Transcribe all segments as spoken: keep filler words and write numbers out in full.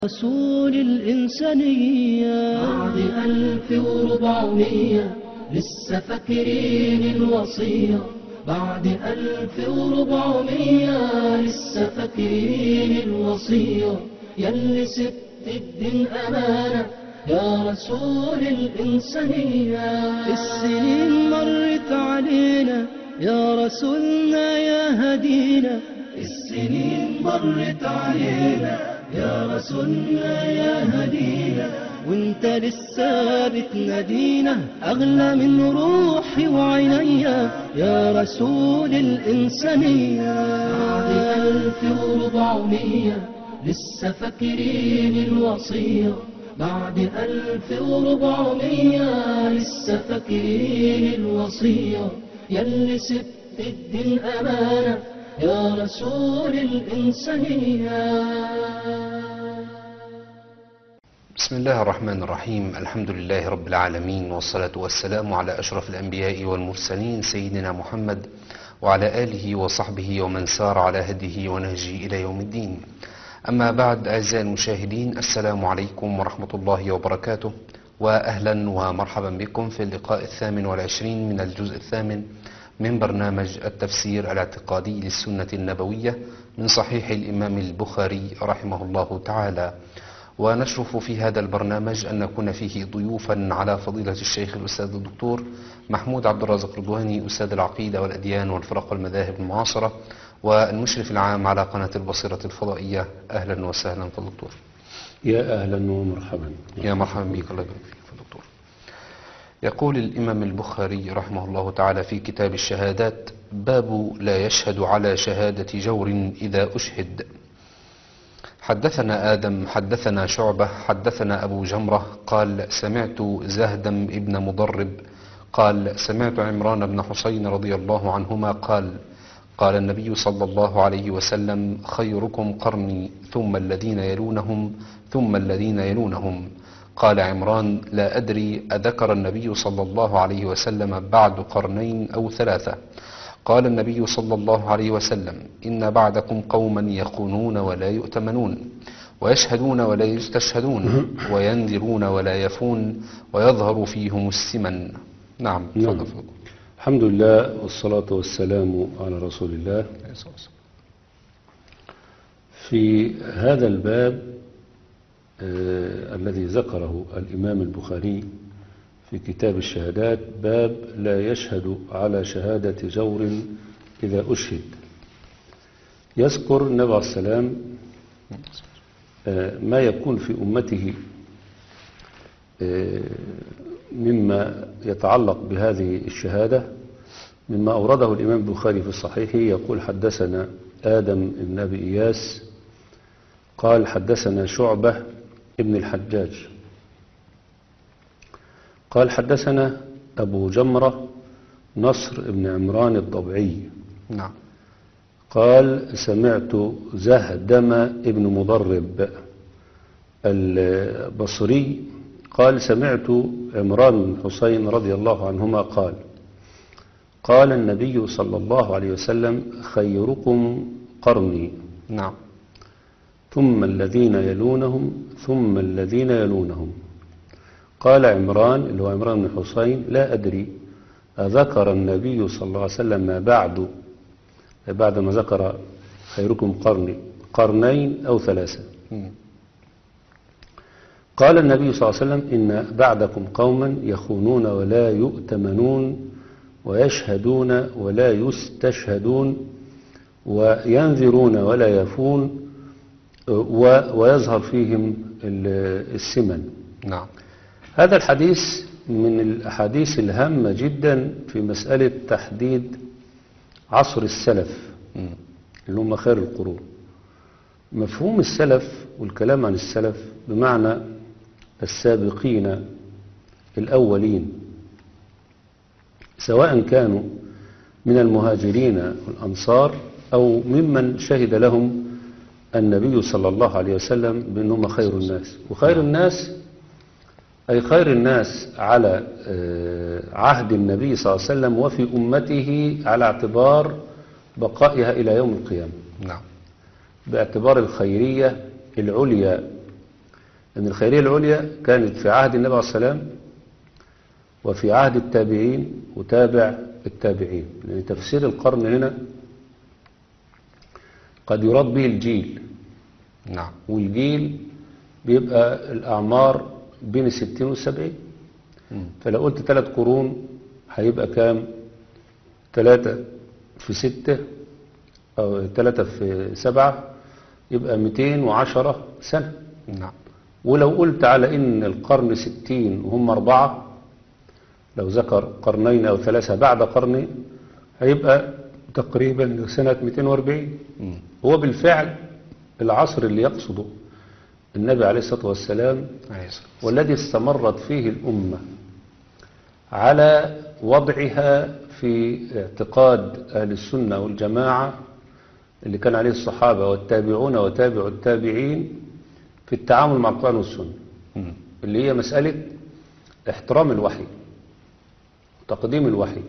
رسول الإنسانية بعد ألف وربعمية لسه فاكرين الوصية. بعد ألف وربعمية لسه فاكرين الوصية. ياللي سبت الدين أمانة يا رسول الإنسانية. السنين مرت علينا يا رسولنا يا هدينا. السنين مرت علينا يا رسولنا يا هدينا. وانت لسه بتنادينا أغلى من روحي وعينيا يا رسول الإنسانية. بعد ألف وربعمية لسه فاكرين الوصية. بعد ألف وربعمية لسه فاكرين الوصية. ياللي سبت الدين أمانة يا رسول الإنسانية. بسم الله الرحمن الرحيم. الحمد لله رب العالمين، والصلاة والسلام على أشرف الأنبياء والمرسلين سيدنا محمد وعلى آله وصحبه ومن سار على هديه ونهجه إلى يوم الدين. أما بعد، أعزائي المشاهدين، السلام عليكم ورحمة الله وبركاته، وأهلا ومرحبا بكم في اللقاء الثامن والعشرين من الجزء الثامن من برنامج التفسير الاعتقادي للسنة النبوية من صحيح الإمام البخاري رحمه الله تعالى. ونشرف في هذا البرنامج أن نكون فيه ضيوفا على فضيلة الشيخ الأستاذ الدكتور محمود عبد الرازق رضواني، أستاذ العقيدة والأديان والفرق والمذاهب المعاصرة والمشرف العام على قناة البصيرة الفضائية. أهلا وسهلا في الدكتور. يا أهلا ومرحبا. يا مرحبا بك، الله يبارك فيك الدكتور. يقول الإمام البخاري رحمه الله تعالى في كتاب الشهادات: باب لا يشهد على شهادة جور إذا أشهد. حدثنا آدم حدثنا شعبة حدثنا أبو جمرة قال سمعت زهدم ابن مضرب قال سمعت عمران بن حسين رضي الله عنهما قال قال النبي صلى الله عليه وسلم: خيركم قرني ثم الذين يلونهم ثم الذين يلونهم. قال عمران: لا أدري أذكر النبي صلى الله عليه وسلم بعد قرنين أو ثلاثة. قال النبي صلى الله عليه وسلم: إن بعدكم قوما يخونون ولا يؤتمنون، ويشهدون ولا يستشهدون، وينذرون ولا يفون، ويظهر فيهم السمن. نعم، نعم. الحمد لله والصلاة والسلام على رسول الله. في هذا الباب آه الذي ذكره الإمام البخاري في كتاب الشهادات، باب لا يشهد على شهادة جور إذا أشهد. يذكر النبي عليه السلام آه ما يكون في أمته آه مما يتعلق بهذه الشهادة، مما أورده الإمام البخاري في صحيحه. يقول: حدثنا آدم بن أبي إياس قال حدثنا شعبة ابن الحجاج قال حدثنا أبو جمرة نصر بن عمران الضبعي نعم قال سمعت زهدم ابن مضرب البصري قال سمعت عمران بن حسين رضي الله عنهما قال قال النبي صلى الله عليه وسلم: خيركم قرني نعم ثم الذين يلونهم ثم الذين يلونهم. قال عمران اللي هو عمران بن حسين: لا أدري أذكر النبي صلى الله عليه وسلم ما بعد بعد ما ذكر خيركم قرني قرنين أو ثلاثة. قال النبي صلى الله عليه وسلم: إن بعدكم قوما يخونون ولا يؤتمنون، ويشهدون ولا يستشهدون، وينذرون ولا يفون، ويظهر فيهم السمن. نعم. هذا الحديث من الأحاديث الهامة جدا في مسألة تحديد عصر السلف اللي هم خير القرون. مفهوم السلف والكلام عن السلف بمعنى السابقين الأولين، سواء كانوا من المهاجرين والأنصار أو ممن شهد لهم النبي صلى الله عليه وسلم بأنهم خير الناس. وخير الناس أي خير الناس على عهد النبي صلى الله عليه وسلم وفي أمته على اعتبار بقائها إلى يوم القيامة. نعم. باعتبار الخيرية العليا أن الخيرية العليا كانت في عهد النبي عليه الصلاة والسلام وفي عهد التابعين وتابع التابعين، لأن تفسير القرن هنا قد يراد به الجيل. نعم. والجيل بيبقى الأعمار بين الستين والسبعين. فلو قلت ثلاث قرون هيبقى كام؟ ثلاثة في ستة أو ثلاثة في سبعة يبقى مئتين وعشرة سنة. نعم. ولو قلت على إن القرن ستين وهم أربعة، لو ذكر قرنين أو ثلاثة بعد قرنين هيبقى تقريبا سنة مئتين وأربعين. هو بالفعل العصر اللي يقصده النبي عليه الصلاة والسلام والذي استمرت فيه الأمة على وضعها في اعتقاد أهل السنة والجماعة اللي كان عليه الصحابة والتابعون وتابع التابعين في التعامل مع القرآن والسنة، اللي هي مسألة احترام الوحي، تقديم الوحي،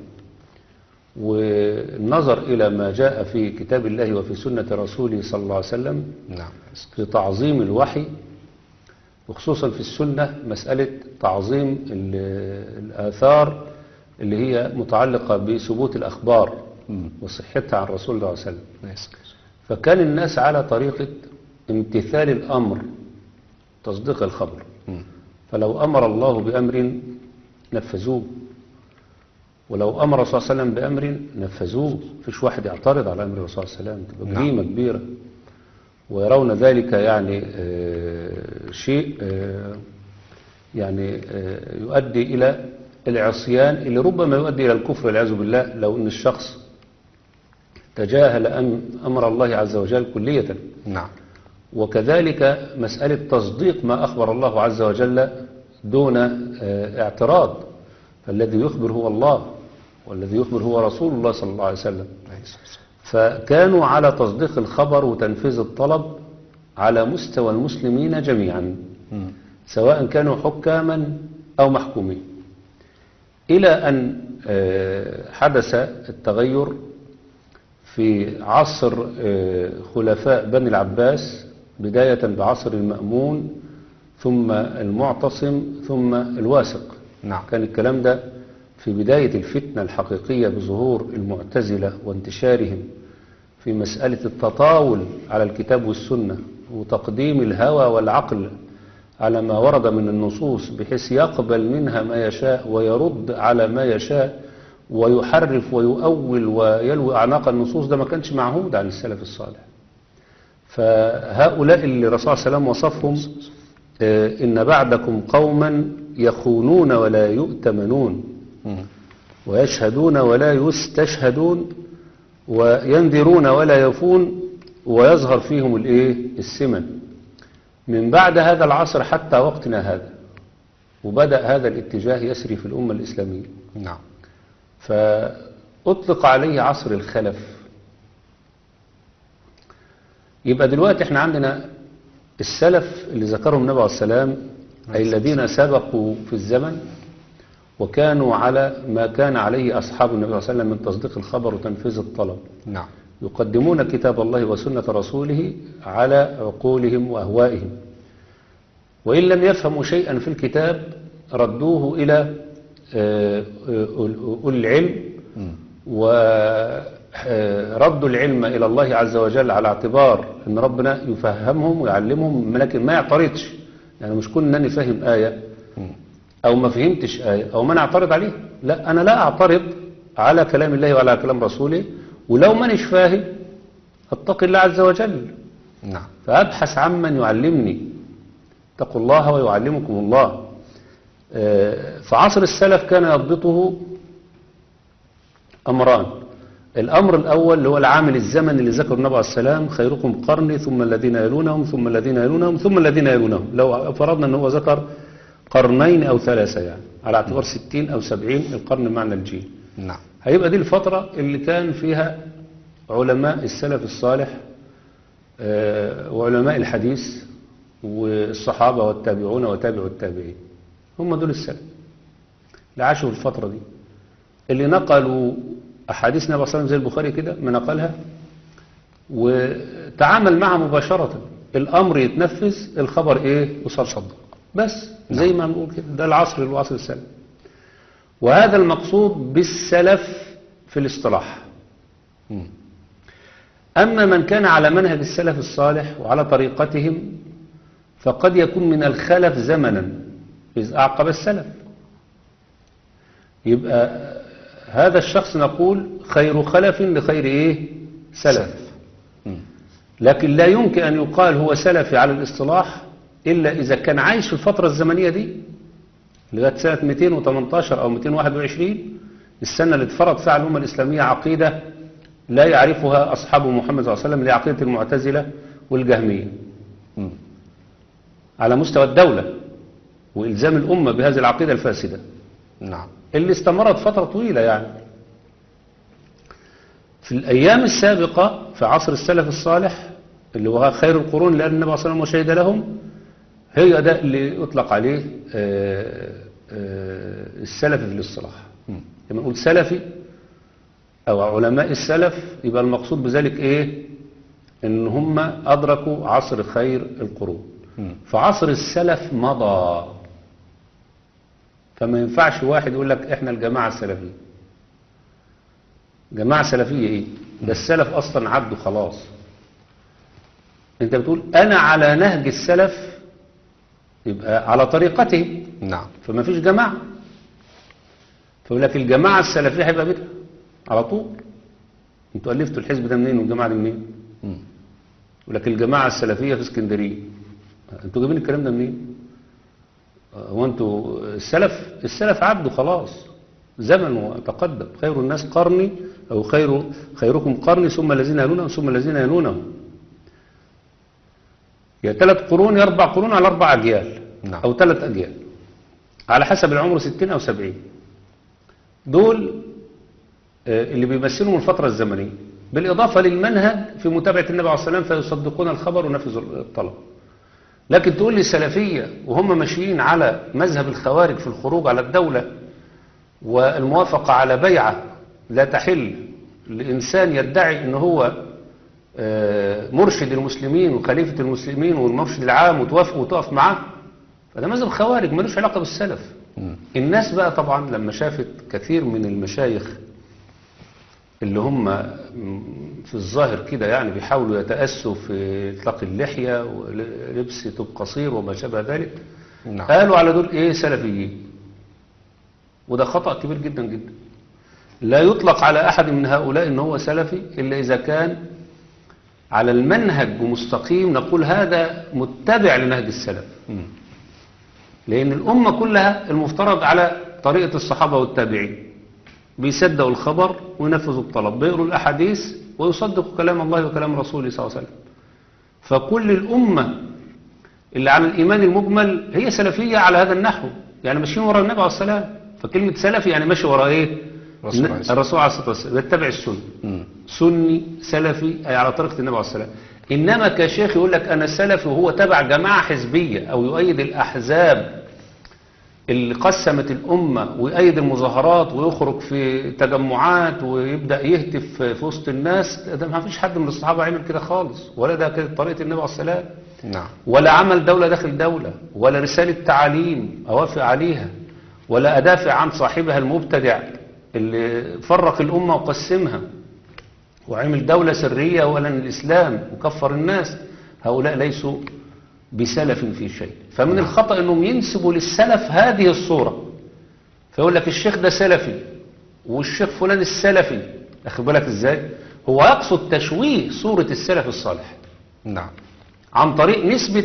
والنظر إلى ما جاء في كتاب الله وفي سنة رسوله صلى الله عليه وسلم في تعظيم الوحي، وخصوصا في السنة مسألة تعظيم الآثار اللي هي متعلقة بثبوت الأخبار وصحتها عن رسول الله صلى الله عليه وسلم. فكان الناس على طريقة امتثال الأمر، تصديق الخبر. فلو أمر الله بأمر نفذوه، ولو أمر صلى الله عليه وسلم بأمر نفذوه. فيش واحد يعترض على أمر الرسول صلى الله عليه وسلم، تبقى جريمة كبيرة، ويرون ذلك يعني آه شيء آه يعني آه يؤدي إلى العصيان اللي ربما يؤدي إلى الكفر والعياذ بالله، لو أن الشخص تجاهل أمر الله عز وجل كلية. نعم. وكذلك مسألة تصديق ما أخبر الله عز وجل دون آه اعتراض، فالذي يخبر هو الله والذي يخبر هو رسول الله صلى الله عليه وسلم. فكانوا على تصديق الخبر وتنفيذ الطلب على مستوى المسلمين جميعا، سواء كانوا حكاما أو محكومين، إلى أن حدث التغير في عصر خلفاء بني العباس، بداية بعصر المأمون ثم المعتصم ثم الواثق. نعم. كان الكلام ده في بداية الفتنة الحقيقية بظهور المعتزلة وانتشارهم في مسألة التطاول على الكتاب والسنة وتقديم الهوى والعقل على ما ورد من النصوص، بحيث يقبل منها ما يشاء ويرد على ما يشاء ويحرف ويؤول ويلوي أعناق النصوص. ده ما كانش معهود عن السلف الصالح. فهؤلاء اللي الرسول صلى الله عليه وسلم وصفهم إن بعدكم قوما يخونون ولا يؤتمنون ويشهدون ولا يستشهدون وينذرون ولا يفون ويظهر فيهم الايه السمن. من بعد هذا العصر حتى وقتنا هذا، وبدأ هذا الاتجاه يسري في الأمة الإسلامية. نعم. فأطلق عليه عصر الخلف. يبقى دلوقتي احنا عندنا السلف اللي ذكرهم النبي عليه السلام، أي الذين سبقوا في الزمن وكانوا على ما كان عليه أصحاب النبي صلى الله عليه وسلم من تصديق الخبر وتنفيذ الطلب. نعم. يقدمون كتاب الله وسنة رسوله على عقولهم وأهوائهم، وإن لم يفهموا شيئا في الكتاب ردوه إلى أولي العلم، وردوا العلم إلى الله عز وجل على اعتبار أن ربنا يفهمهم ويعلمهم، لكن ما يعترضش. يعني مش كون أنني فاهم آية أو ما فهمتش آية أو ما نعترض عليه، لا، أنا لا أعترض على كلام الله وعلى كلام رسوله، ولو ما نش فاهم اتقي الله عز وجل. نعم. فأبحث عمن يعلمني، اتقوا الله ويعلمكم الله. في عصر السلف كان يضبطه أمران. الأمر الأول اللي هو العامل الزمن اللي ذكر النبي عليه السلام، خيركم قرني ثم الذين يلونهم ثم الذين يلونهم ثم الذين يلونهم. لو فرضنا أنه ذكر قرنين أو ثلاثة، يعني على اعتبار ستين أو سبعين القرن معنى الجيل. نعم. هيبقى دي الفترة اللي كان فيها علماء السلف الصالح وعلماء الحديث والصحابة والتابعون وتابعوا التابعين، هم دول السلف اللي عاشوا في الفترة دي، اللي نقلوا أحاديث النبي صلى الله عليه وسلم زي البخاري كده ما نقلها وتعامل معها مباشرة. الأمر يتنفذ، الخبر إيه يصدق بس. زي ما نقول كده، ده العصر العصر السلف. وهذا المقصود بالسلف في الاصطلاح. مم. أما من كان على منهج السلف الصالح وعلى طريقتهم فقد يكون من الخلف زمنا إذ أعقب السلف. يبقى هذا الشخص نقول خير خلف لخير إيه سلف. مم. لكن لا يمكن أن يقال هو سلفي على الاصطلاح إلا إذا كان عايش في الفترة الزمنية دي لغاية سنة مئتين وثمانية عشر أو مئتين وواحد وعشرين، السنة اللي اتفرض فيها الأمة الإسلامية عقيدة لا يعرفها أصحاب محمد صلى الله عليه وسلم، لعقيدة المعتزلة والجهمية مم. على مستوى الدولة، وإلزام الأمة بهذه العقيدة الفاسدة نعم. اللي استمرت فترة طويلة. يعني في الأيام السابقة في عصر السلف الصالح اللي هو خير القرون لأن النبي صلى الله عليه وسلم وشهد لهم، هي ده اللي يطلق عليه آه، آه، السلفي في الاصطلاح. لما نقول سلفي أو علماء السلف يبقى المقصود بذلك إيه؟ إن هم أدركوا عصر خير القرون. مم. فعصر السلف مضى، فما ينفعش واحد يقول لك إحنا الجماعة السلفية. جماعة سلفية إيه؟ ده السلف أصلا عدوا خلاص. أنت بتقول أنا على نهج السلف، يبقى على طريقته، نعم. فما فيش جماعة. فيقول لك الجماعة السلفية هيبقى بدعة على طول. انتوا ألفتوا الحزب ده منين والجماعة دي منين؟ مم. يقول لك الجماعة السلفية في اسكندرية. انتوا جايبين الكلام ده منين؟ هو انتوا السلف السلف عدوا خلاص، زمن وتقدم. خير الناس قرني أو خير خيركم قرني ثم الذين يلونهم ثم الذين يلونهم. يا ثلاث قرون يا أربع قرون على أربع أجيال. نعم. أو ثلاث أجيال على حسب العمر، ستين أو سبعين. دول اللي بيمثلهم الفترة الزمنية، بالإضافة للمنهج في متابعة النبي عليه الصلاة والسلام فيصدقون الخبر ونفذوا الطلب. لكن تقول لي سلفية وهم ماشيين على مذهب الخوارج في الخروج على الدولة والموافقة على بيعة لا تحل لإنسان يدعي أنه هو مرشد المسلمين وخليفة المسلمين والمرشد العام وتوافق وتقف معاه، فده مذهب خوارج ملوش علاقة بالسلف. مم. الناس بقى طبعا لما شافت كثير من المشايخ اللي هم في الظاهر كده يعني بيحاولوا يتأسوا في إطلاق اللحية ولبس ثوب قصير وما شابه ذلك، نعم. قالوا على دول ايه سلفيين. وده خطأ كبير جدا جدا. لا يطلق على أحد من هؤلاء إن هو سلفي إلا إذا كان على المنهج ومستقيم، نقول هذا متبع لنهج السلف. مم. لأن الأمة كلها المفترض على طريقة الصحابة والتابعين، بيصدقوا الخبر وينفذوا الطلب، بيقروا الأحاديث ويصدقوا كلام الله وكلام رسوله صلى الله عليه وسلم. فكل الأمة اللي على الإيمان المجمل هي سلفية على هذا النحو، يعني ماشيين وراء النبي عليه الصلاة والسلام. فكلمة سلفي يعني ماشي وراء إيه؟ الرسول عليه الصلاة الرسول عليه الصلاة والسلام، يتبع السنة. مم. سني سلفي أي على طريقة النبي عليه الصلاة والسلام. إنما كشيخ يقول لك أنا سلفي وهو تبع جماعة حزبية أو يؤيد الأحزاب اللي قسمت الأمة ويؤيد المظاهرات ويخرج في تجمعات ويبدأ يهتف في وسط الناس، ده ما فيش حد من الصحابة عمل كده خالص، ولا ده كانت طريقة النبي عليه الصلاة والسلام. نعم. ولا عمل دولة داخل دولة، ولا رسالة تعاليم أوافق عليها، ولا أدافع عن صاحبها المبتدع اللي فرق الأمة وقسمها وعمل دولة سرية ولا الإسلام وكفر الناس. هؤلاء ليسوا بسلف في شيء. فمن الخطأ أنهم ينسبوا للسلف هذه الصورة، فيقول لك الشيخ ده سلفي والشيخ فلان السلفي. أخذ بالك إزاي؟ هو يقصد تشويه صورة السلف الصالح نعم. عن طريق نسبة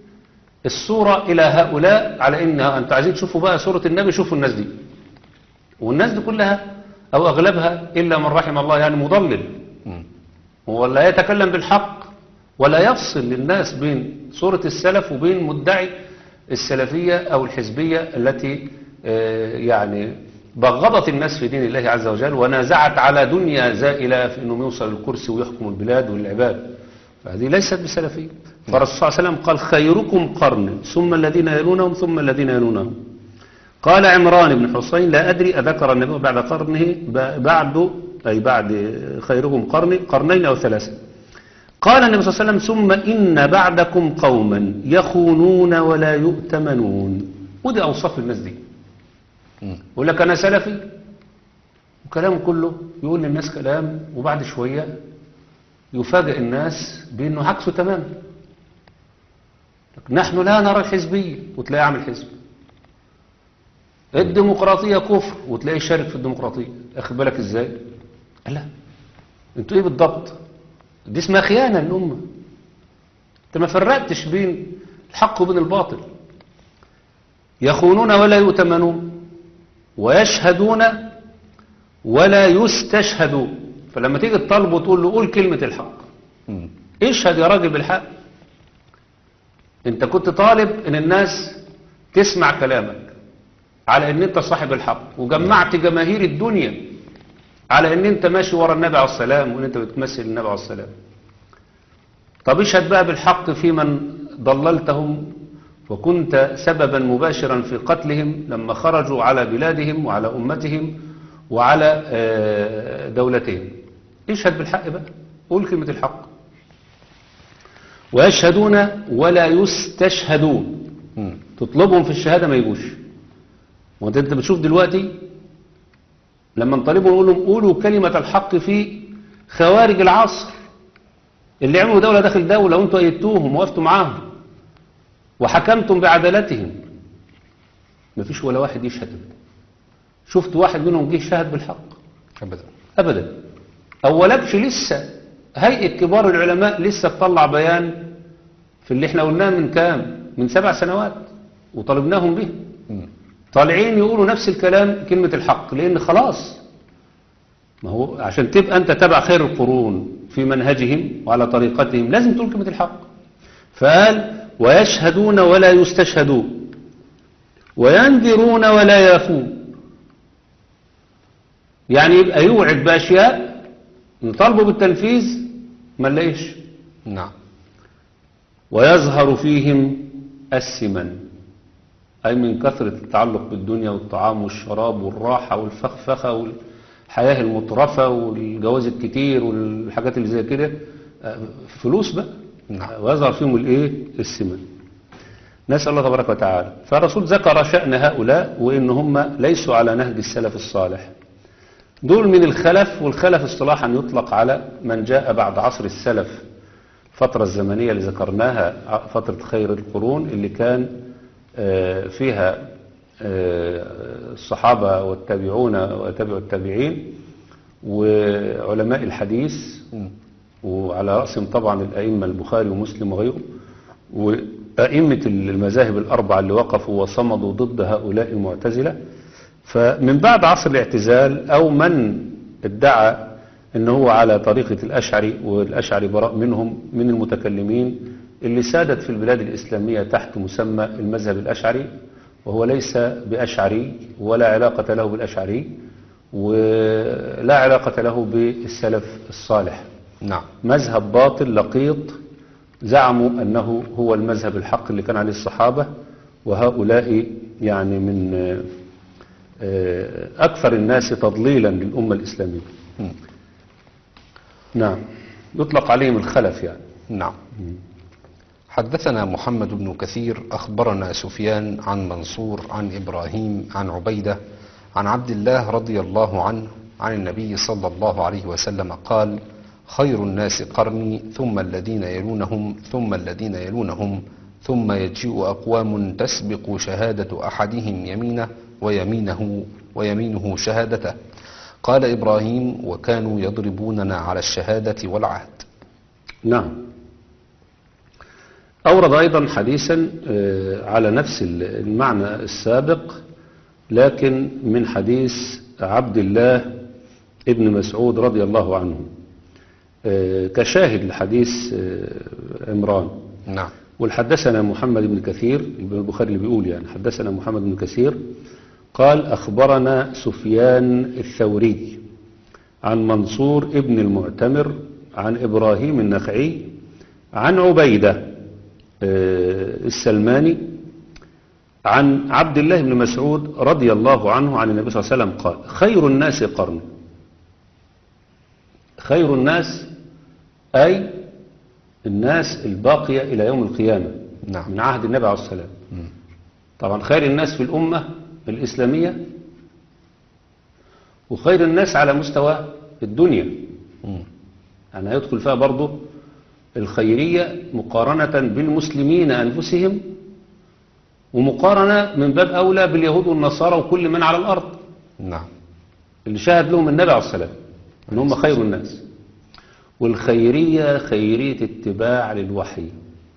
الصورة إلى هؤلاء، على إن أنتوا عايزين تشوفوا بقى صورة النبي، شوفوا الناس دي. والناس دي كلها أو أغلبها إلا من رحم الله يعني مضلل، مم. ولا يتكلم بالحق ولا يفصل للناس بين صورة السلف وبين مدعي السلفية أو الحزبية التي آه، يعني بغضت الناس في دين الله عز وجل ونازعت على دنيا زائلة في أنهم يوصل الكرسي ويحكم البلاد والعباد. فهذه ليست بسلفية. فالرسول صلى الله عليه وسلم قال خيركم قرن ثم الذين يلونهم ثم الذين يلونهم. قال عمران بن حسين لا أدري أذكر النبي بعد قرنه بعد أي بعد خيركم قرن قرنين أو ثلاثة. قال النبي صلى الله عليه وسلم ثم إن بعدكم قوما يخونون ولا يؤتمنون. ودي أوصاف الناس دي. يقول لك أنا سلفي وكلام كله يقول للناس كلام وبعد شوية يفاجئ الناس بأنه عكسه تماما. نحن لا نرى الحزبية وتلاقي عامل حزب. الديمقراطية كفر وتلاقي شارك في الديمقراطية. أخذ بالك إزاي؟ لا انتوا إيه بالضبط؟ دي اسمها خيانة للأمة. انت ما فرقتش بين الحق وبين الباطل. يخونون ولا يؤتمنون ويشهدون ولا يستشهدون. فلما تيجي تطالبه وتقول له قول كلمة الحق، اشهد يا راجل بالحق. انت كنت طالب ان الناس تسمع كلامك على ان انت صاحب الحق، وجمعت جماهير الدنيا على ان انت ماشي ورا النبي عليه السلام وان انت بتمثل النبي عليه السلام. طب اشهد بقى بالحق في من ضللتهم وكنت سببا مباشرا في قتلهم لما خرجوا على بلادهم وعلى امتهم وعلى دولتهم. اشهد بالحق بقى، قول كلمة الحق. ويشهدون ولا يستشهدون. تطلبهم في الشهادة ما يجوش. وانت انت بتشوف دلوقتي لما نطالبهم نقول لهم قولوا كلمة الحق في خوارج العصر اللي عملوا دولة داخل دولة وانتوا ايدتوهم ووقفتوا معاهم وحكمتم بعدالتهم. ما فيش ولا واحد يشهد. شفت واحد منهم جه شهد بالحق؟ أبدا أبدا. أولكش لسه هيئة كبار العلماء لسه تطلع بيان في اللي احنا قلناه من كام؟ من سبع سنوات وطالبناهم به. طالعين يقولوا نفس الكلام كلمة الحق، لأن خلاص ما هو عشان تبقى أنت تبع خير القرون في منهجهم وعلى طريقتهم لازم تقول كلمة الحق. فقال ويشهدون ولا يستشهدون وينذرون ولا يافون. يعني يبقى يوعد بأشياء نطالبه بالتنفيذ ما نلاقيش. نعم. ويظهر فيهم السمن، أي من كثرة التعلق بالدنيا والطعام والشراب والراحة والفخفخة والحياة المطرفة والجواز الكتير والحاجات اللي زي كده، فلوس بقى. نعم. ويظهر فيهم الايه؟ السمن. نسأل الله تبارك وتعالى. فالرسول ذكر شأن هؤلاء وإن هم ليسوا على نهج السلف الصالح. دول من الخلف، والخلف اصطلاحا يطلق على من جاء بعد عصر السلف. الفترة الزمنية اللي ذكرناها فترة خير القرون اللي كان فيها الصحابة والتابعون وتابع التابعين وعلماء الحديث، وعلى رأسهم طبعا الأئمة البخاري ومسلم وغيره، وأئمة المذاهب الأربعة اللي وقفوا وصمدوا ضد هؤلاء المعتزلة. فمن بعد عصر الاعتزال أو من ادعى أنه هو على طريقة الأشعري، والأشعري براء منهم، من المتكلمين اللي سادت في البلاد الإسلامية تحت مسمى المذهب الأشعري، وهو ليس بأشعري ولا علاقة له بالأشعري ولا علاقة له بالسلف الصالح. نعم. مذهب باطل لقيط زعموا أنه هو المذهب الحق اللي كان عليه الصحابة، وهؤلاء يعني من أكثر الناس تضليلا للأمة الإسلامية. م. نعم. يطلق عليهم الخلف يعني. نعم. حدثنا محمد بن كثير أخبرنا سفيان عن منصور عن إبراهيم عن عبيدة عن عبد الله رضي الله عنه عن النبي صلى الله عليه وسلم قال: خير الناس قرني ثم الذين يلونهم ثم الذين يلونهم ثم يجيء أقوام تسبق شهادة أحدهم يمينه ويمينه ويمينه شهادته. قال إبراهيم: وكانوا يضربوننا على الشهادة والعهد. نعم. أورد أيضا حديثا على نفس المعنى السابق، لكن من حديث عبد الله ابن مسعود رضي الله عنه كشاهد لحديث عمران. نعم. والحدثنا محمد بن كثير، البخاري اللي بيقول يعني حدثنا محمد بن كثير قال: أخبرنا سفيان الثوري عن منصور ابن المعتمر عن إبراهيم النخعي عن عبيدة السلماني عن عبد الله بن مسعود رضي الله عنه عن النبي صلى الله عليه وسلم قال: خير الناس قرن. خير الناس أي الناس الباقية إلى يوم القيامة نعم. من عهد النبي عليه السلام. طبعا خير الناس في الأمة الإسلامية وخير الناس على مستوى الدنيا، يعني هيدخل فيها برضو الخيرية مقارنة بالمسلمين أنفسهم، ومقارنة من باب أولى باليهود والنصارى وكل من على الأرض نعم. اللي شاهد لهم النبي عليه السلام أن هم خير الناس. والخيرية خيرية اتباع للوحي،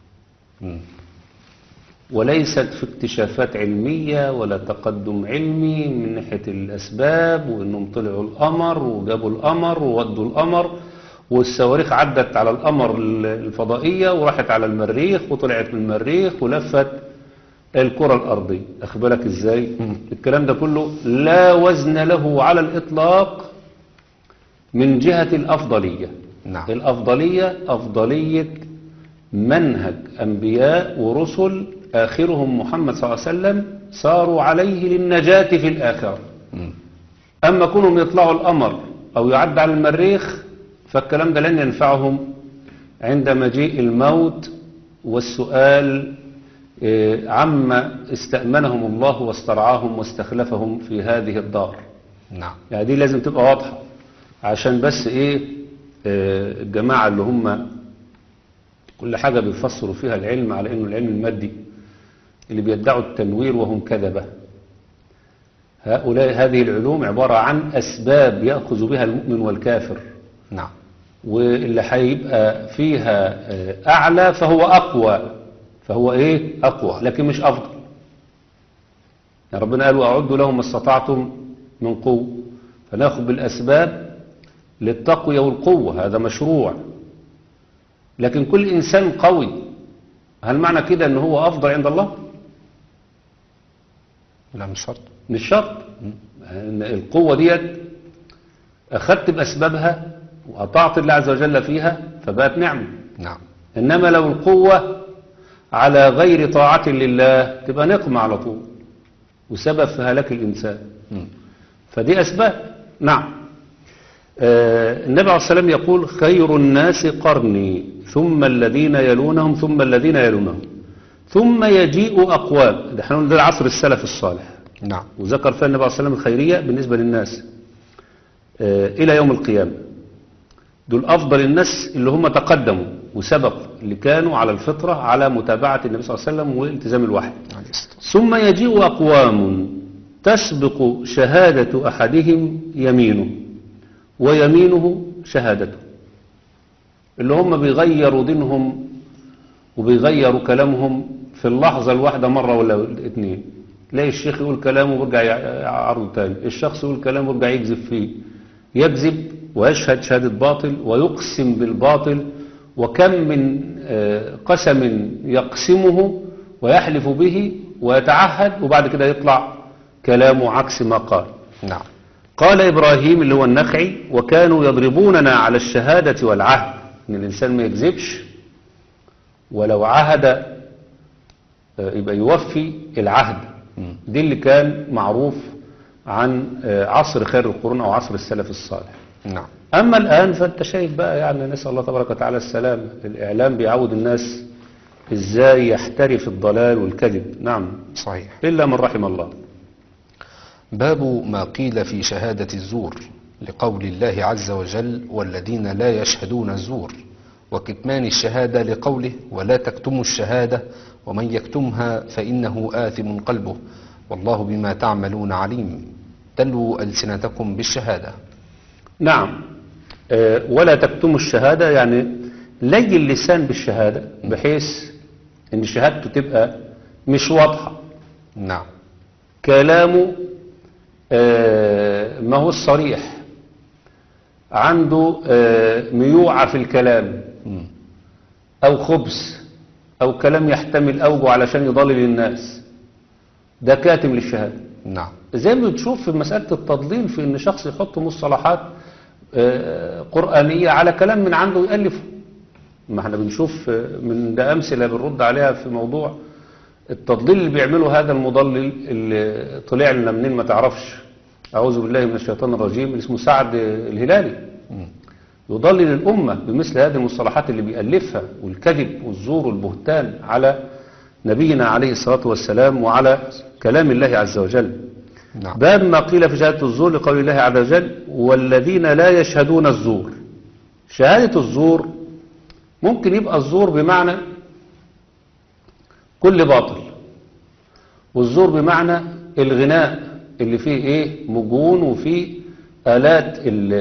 وليست في اكتشافات علمية ولا تقدم علمي من ناحية الأسباب، وإنهم طلعوا القمر وجابوا القمر وودوا القمر والصواريخ عدت على القمر الفضائية وراحت على المريخ وطلعت من المريخ ولفت الكرة الأرضية. أخبرك إزاي؟ الكلام ده كله لا وزن له على الإطلاق من جهة الأفضلية. نعم. الأفضلية أفضلية منهج أنبياء ورسل آخرهم محمد صلى الله عليه وسلم صاروا عليه للنجاة في الآخرة. أما كونهم يطلعوا القمر أو يعد على المريخ فالكلام ده لن ينفعهم عند مجيء الموت والسؤال عما استأمنهم الله واسترعاهم واستخلفهم في هذه الدار. نعم. يعني دي لازم تبقى واضحة عشان بس ايه الجماعة اللي هم كل حاجة بيفسروا فيها العلم على انه العلم المادي اللي بيدعوا التنوير وهم كذبة. هؤلاء هذه العلوم عبارة عن أسباب يأخذ بها المؤمن والكافر. نعم. واللي هيبقى فيها أعلى فهو أقوى، فهو إيه أقوى لكن مش أفضل. يعني ربنا قال وأعدوا لهم ما استطعتم من قوة، فناخذ بالأسباب للتقوية والقوة، هذا مشروع. لكن كل إنسان قوي هل معنى كده أنه هو أفضل عند الله؟ لا مش شرط. مش شرط. القوة ديت أخذت بأسبابها وأطعت الله عز وجل فيها فبقت نعمة. نعم. إنما لو القوة على غير طاعة لله تبقى نقمة على طول وسبب في هلاك الإنسان. م. فدي أسباب. نعم. آه النبي عليه الصلاة والسلام يقول خير الناس قرني ثم الذين يلونهم ثم الذين يلونهم ثم يجيء أقوام. ده احنا ده العصر السلف الصالح. نعم. وذكر فيها النبي عليه الصلاة والسلام الخيرية بالنسبة للناس آه إلى يوم القيامة. دول أفضل الناس اللي هم تقدموا وسبقوا، اللي كانوا على الفطرة على متابعة النبي صلى الله عليه وسلم والتزام الوحي. ثم يجيء أقوام تسبق شهادة أحدهم يمينه ويمينه شهادته، اللي هم بيغيروا دينهم وبيغيروا كلامهم في اللحظة الواحدة مرة ولا اتنين. تلاقي الشيخ يقول كلامه ويرجع يعرضه تاني، الشخص يقول كلامه ويرجع يكذب فيه، يكذب ويشهد شهادة باطل ويقسم بالباطل. وكم من قسم يقسمه ويحلف به ويتعهد وبعد كده يطلع كلامه عكس ما قال. نعم. قال إبراهيم اللي هو النخعي وكانوا يضربوننا على الشهادة والعهد، إن الإنسان ما يكذبش ولو عهد يبقى يوفي العهد. دي اللي كان معروف عن عصر خير القرون أو عصر السلف الصالح. نعم. أما الآن فأنت شايف بقى يعني نسأل الله تبارك وتعالى السلام، الإعلام بيعود الناس إزاي يحترف الضلال والكذب. نعم صحيح. إلا من رحم الله. باب ما قيل في شهادة الزور لقول الله عز وجل والذين لا يشهدون الزور، وكتمان الشهادة لقوله ولا تكتموا الشهادة ومن يكتمها فإنه آثم قلبه والله بما تعملون عليم تلوا ألسنتكم بالشهادة. نعم. أه ولا تكتموا الشهادة يعني لي اللسان بالشهادة بحيث ان شهادته تبقى مش واضحة. نعم. كلامه أه ما هو الصريح، عنده أه ميوعة في الكلام او خبث او كلام يحتمل اوجه علشان يضلل الناس، ده كاتم للشهادة. نعم. زي ما بتشوف في مسألة التضليل في ان شخص يحط مصطلحات قرآنية على كلام من عنده يألفه. ما احنا بنشوف من ده أمثلة بنرد عليها في موضوع التضليل اللي بيعمله هذا المضلل اللي طلع لنا منين ما تعرفش، أعوذ بالله من الشيطان الرجيم، اللي اسمه سعد الهلالي. يضلل الأمة بمثل هذه المصطلحات اللي بيألفها، والكذب والزور والبهتان على نبينا عليه الصلاة والسلام وعلى كلام الله عز وجل. نعم. باب ما قيل في شهادة الزور لقول الله عز وجل والذين لا يشهدون الزور. شهادة الزور ممكن يبقى الزور بمعنى كل باطل، والزور بمعنى الغناء اللي فيه ايه مجون وفيه آلات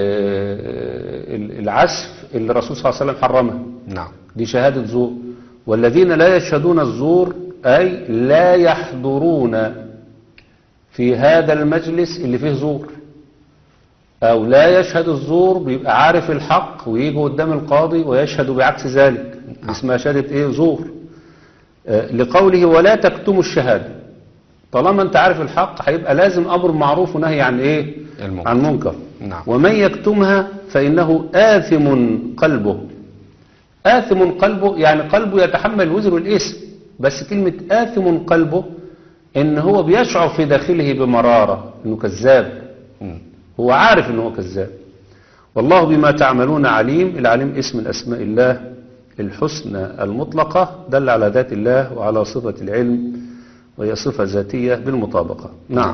العزف اللي الرسول صلى الله عليه وسلم حرمها. نعم. دي شهادة زور. والذين لا يشهدون الزور أي لا يحضرون في هذا المجلس اللي فيه زور، أو لا يشهد الزور بيبقى عارف الحق ويجي قدام القاضي ويشهد بعكس ذلك، اسمها شهادة ايه زور. آه لقوله ولا تكتموا الشهادة. طالما انت عارف الحق هيبقى لازم أمر معروف ونهي عن ايه المنكر. عن منكر. نعم. ومن يكتمها فإنه آثم قلبه. آثم قلبه يعني قلبه يتحمل وزر الاسم، بس كلمة آثم قلبه ان هو بيشعر في داخله بمرارة انه كذاب. مم. هو عارف انه كذاب. والله بما تعملون عليم. العليم اسم من اسماء الله الحسنى المطلقة، دل على ذات الله وعلى صفة العلم، وهي صفة ذاتية بالمطابقة. نعم.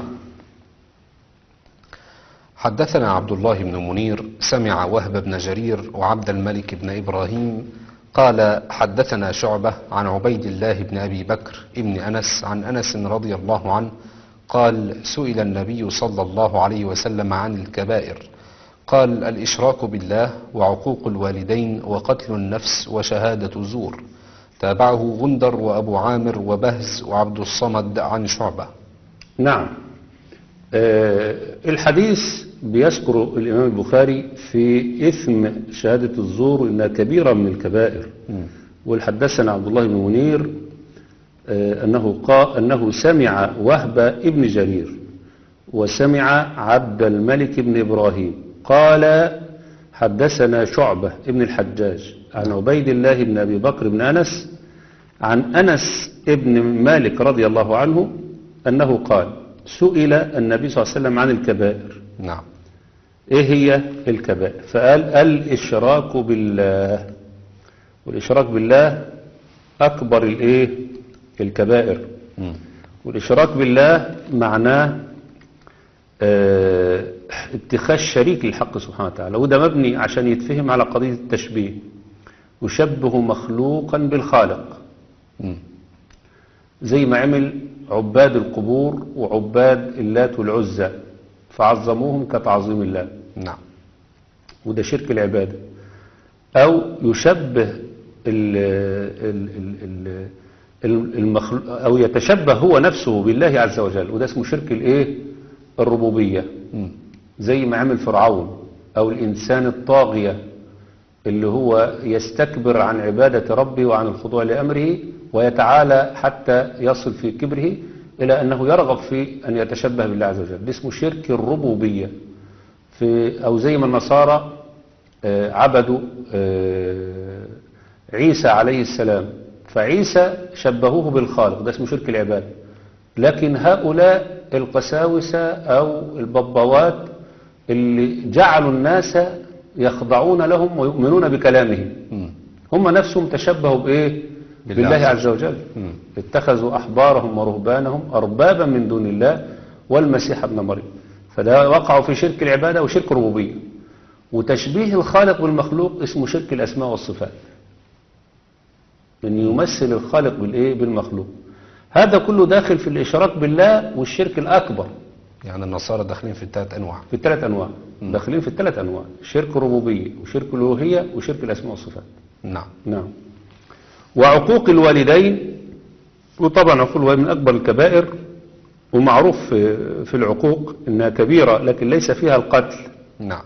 حدثنا عبد الله بن منير سمع وهب بن جرير وعبد الملك بن إبراهيم قال حدثنا شعبة عن عبيد الله بن أبي بكر ابن أنس عن أنس رضي الله عنه قال سئل النبي صلى الله عليه وسلم عن الكبائر قال الإشراك بالله وعقوق الوالدين وقتل النفس وشهادة الزور. تابعه غندر وأبو عامر وبهز وعبد الصمد عن شعبة. نعم. آه الحديث بيذكر الإمام البخاري في إثم شهادة الزور إنها كبيرة من الكبائر. والحدثنا عبد الله بن منير آه أنه, قا أنه سمع وهب ابن جرير وسمع عبد الملك بن إبراهيم قال حدثنا شعبة ابن الحجاج عن عبيد الله بن أبي بكر بن أنس عن أنس ابن مالك رضي الله عنه أنه قال سئل النبي صلى الله عليه وسلم عن الكبائر. نعم. ايه هي الكبائر؟ فقال الاشراك بالله. والاشراك بالله اكبر الايه الكبائر. م. والاشراك بالله معناه اه اتخاذ شريك للحق سبحانه وتعالى، وده مبني عشان يتفهم على قضية التشبيه. يشبه مخلوقا بالخالق. م. زي ما عمل عباد القبور وعباد اللات والعزى فعظموهم كتعظيم الله. نعم. وده شرك العبادة. أو يشبه ال ال ال المخلوق أو يتشبه هو نفسه بالله عز وجل، وده اسمه شرك الايه الربوبية. م. زي ما عمل فرعون أو الإنسان الطاغية اللي هو يستكبر عن عبادة ربه وعن الخضوع لأمره ويتعالى حتى يصل في كبره إلى أنه يرغب في أن يتشبه بالله عز وجل. ده اسمه شرك الربوبية. في أو زي ما النصارى عبدوا عيسى عليه السلام، فعيسى شبهوه بالخالق، ده اسمه شرك العبادة. لكن هؤلاء القساوسة أو الببوات اللي جعلوا الناس يخضعون لهم ويؤمنون بكلامهم، هم نفسهم تشبهوا بإيه؟ بالله, بالله عز وجل. م. اتخذوا أحبارهم ورهبانهم أربابا من دون الله والمسيح ابن مريم. فده وقعوا في شرك العبادة وشرك الربوبية. وتشبيه الخالق بالمخلوق اسمه شرك الأسماء والصفات، من يمثل الخالق بالإيه؟ بالمخلوق. هذا كله داخل في الإشراك بالله والشرك الأكبر. يعني النصارى داخلين في الثلاث أنواع. في الثلاث أنواع. م. داخلين في الثلاث أنواع: شرك الربوبية وشرك الألوهية وشرك الأسماء والصفات. نعم. نعم. وعقوق الوالدين، وطبعا عقوق الوالدين من أكبر الكبائر، ومعروف في العقوق إنها كبيرة لكن ليس فيها القتل. نعم.